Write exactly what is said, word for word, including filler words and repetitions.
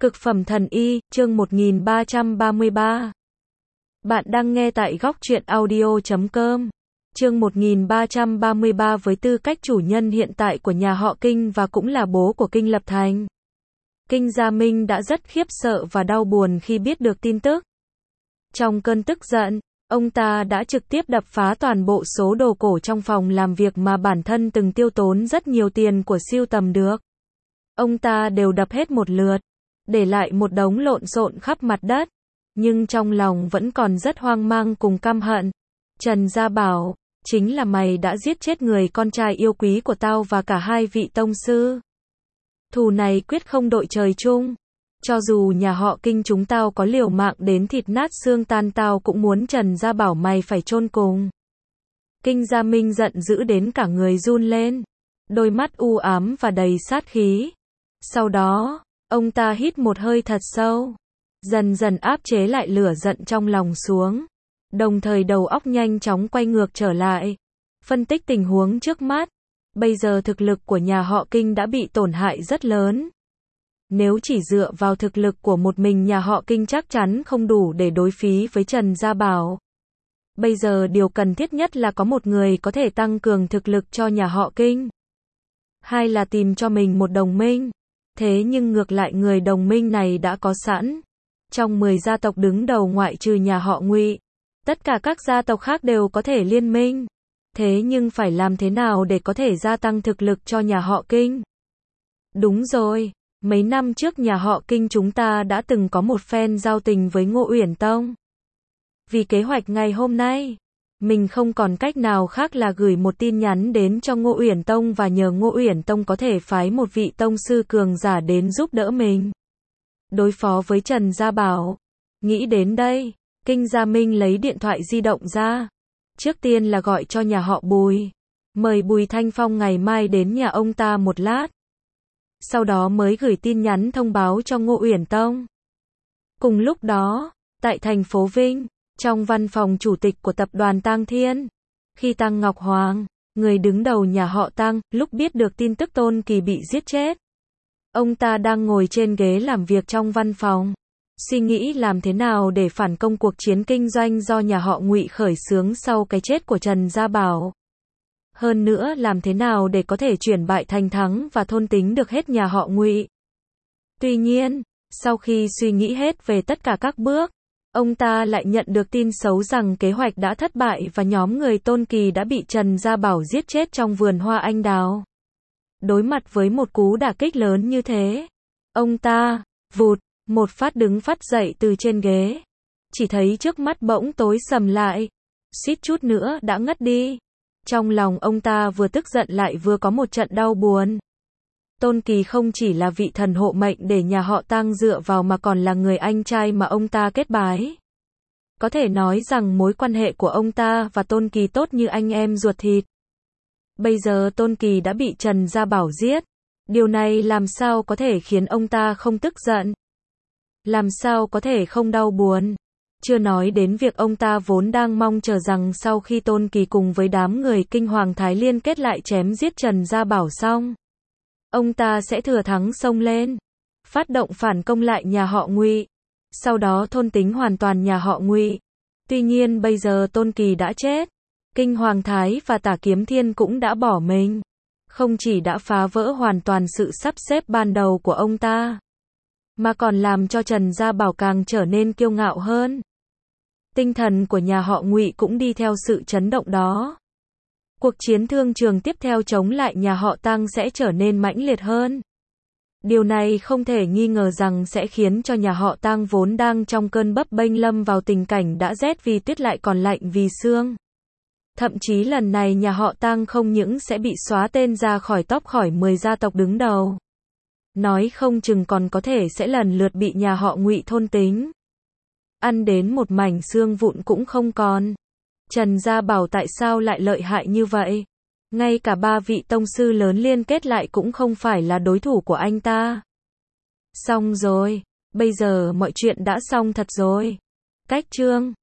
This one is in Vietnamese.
Cực phẩm thần y, chương một nghìn ba trăm ba mươi ba. Bạn đang nghe tại góc truyện audio chấm com. Chương một nghìn ba trăm ba mươi ba với tư cách chủ nhân hiện tại của nhà họ Kinh và cũng là bố của Kinh Lập Thành. Kinh Gia Minh đã rất khiếp sợ và đau buồn khi biết được tin tức. Trong cơn tức giận, ông ta đã trực tiếp đập phá toàn bộ số đồ cổ trong phòng làm việc mà bản thân từng tiêu tốn rất nhiều tiền của sưu tầm được. Ông ta đều đập hết một lượt, để lại một đống lộn xộn khắp mặt đất, nhưng trong lòng vẫn còn rất hoang mang cùng căm hận. Trần Gia Bảo, chính là mày đã giết chết người con trai yêu quý của tao và cả hai vị tông sư. Thù này quyết không đội trời chung. Cho dù nhà họ Kinh chúng tao có liều mạng đến thịt nát xương tan tao cũng muốn Trần Gia Bảo mày phải chôn cùng. Kinh Gia Minh giận dữ đến cả người run lên, đôi mắt u ám và đầy sát khí. Sau đó, ông ta hít một hơi thật sâu, dần dần áp chế lại lửa giận trong lòng xuống, đồng thời đầu óc nhanh chóng quay ngược trở lại, phân tích tình huống trước mắt. Bây giờ thực lực của nhà họ Kinh đã bị tổn hại rất lớn. Nếu chỉ dựa vào thực lực của một mình nhà họ Kinh chắc chắn không đủ để đối phí với Trần Gia Bảo. Bây giờ điều cần thiết nhất là có một người có thể tăng cường thực lực cho nhà họ Kinh. Hai là tìm cho mình một đồng minh. Thế nhưng ngược lại người đồng minh này đã có sẵn. Trong mười gia tộc đứng đầu ngoại trừ nhà họ Ngụy, tất cả các gia tộc khác đều có thể liên minh. Thế nhưng phải làm thế nào để có thể gia tăng thực lực cho nhà họ Kinh? Đúng rồi, mấy năm trước nhà họ Kinh chúng ta đã từng có một phen giao tình với Ngô Uyển Tông. Vì kế hoạch ngày hôm nay, mình không còn cách nào khác là gửi một tin nhắn đến cho Ngô Uyển Tông và nhờ Ngô Uyển Tông có thể phái một vị tông sư cường giả đến giúp đỡ mình đối phó với Trần Gia Bảo. Nghĩ đến đây, Kinh Gia Minh lấy điện thoại di động ra. Trước tiên là gọi cho nhà họ Bùi, mời Bùi Thanh Phong ngày mai đến nhà ông ta một lát. Sau đó mới gửi tin nhắn thông báo cho Ngô Uyển Tông. Cùng lúc đó, tại thành phố Vinh, trong văn phòng chủ tịch của tập đoàn Tang Thiên, khi Tăng Ngọc Hoàng, người đứng đầu nhà họ Tăng, lúc biết được tin tức Tôn Kỳ bị giết chết, ông ta đang ngồi trên ghế làm việc trong văn phòng, suy nghĩ làm thế nào để phản công cuộc chiến kinh doanh do nhà họ Ngụy khởi xướng sau cái chết của Trần Gia Bảo. Hơn nữa làm thế nào để có thể chuyển bại thành thắng và thôn tính được hết nhà họ Ngụy. Tuy nhiên, sau khi suy nghĩ hết về tất cả các bước, ông ta lại nhận được tin xấu rằng kế hoạch đã thất bại và nhóm người Tôn Kỳ đã bị Trần Gia Bảo giết chết trong vườn hoa anh đào. Đối mặt với một cú đả kích lớn như thế, ông ta, vụt, một phát đứng phát dậy từ trên ghế. Chỉ thấy trước mắt bỗng tối sầm lại, suýt chút nữa đã ngất đi. Trong lòng ông ta vừa tức giận lại vừa có một trận đau buồn. Tôn Kỳ không chỉ là vị thần hộ mệnh để nhà họ Tang dựa vào mà còn là người anh trai mà ông ta kết bái. Có thể nói rằng mối quan hệ của ông ta và Tôn Kỳ tốt như anh em ruột thịt. Bây giờ Tôn Kỳ đã bị Trần Gia Bảo giết. Điều này làm sao có thể khiến ông ta không tức giận? Làm sao có thể không đau buồn? Chưa nói đến việc ông ta vốn đang mong chờ rằng sau khi Tôn Kỳ cùng với đám người Kinh Hoàng Thái liên kết lại chém giết Trần Gia Bảo xong, ông ta sẽ thừa thắng xông lên, phát động phản công lại nhà họ Ngụy, sau đó thôn tính hoàn toàn nhà họ Ngụy. Tuy nhiên bây giờ Tôn Kỳ đã chết, Kinh Hoàng Thái và Tả Kiếm Thiên cũng đã bỏ mình, không chỉ đã phá vỡ hoàn toàn sự sắp xếp ban đầu của ông ta, mà còn làm cho Trần Gia Bảo càng trở nên kiêu ngạo hơn. Tinh thần của nhà họ Ngụy cũng đi theo sự chấn động đó. Cuộc chiến thương trường tiếp theo chống lại nhà họ Tăng sẽ trở nên mãnh liệt hơn. Điều này không thể nghi ngờ rằng sẽ khiến cho nhà họ Tăng vốn đang trong cơn bấp bênh lâm vào tình cảnh đã rét vì tuyết lại còn lạnh vì sương. Thậm chí lần này nhà họ Tăng không những sẽ bị xóa tên ra khỏi top khỏi mười gia tộc đứng đầu, nói không chừng còn có thể sẽ lần lượt bị nhà họ Ngụy thôn tính, ăn đến một mảnh xương vụn cũng không còn. Trần Gia Bảo tại sao lại lợi hại như vậy? Ngay cả ba vị tông sư lớn liên kết lại cũng không phải là đối thủ của anh ta. Xong rồi, bây giờ mọi chuyện đã xong thật rồi. Cách chương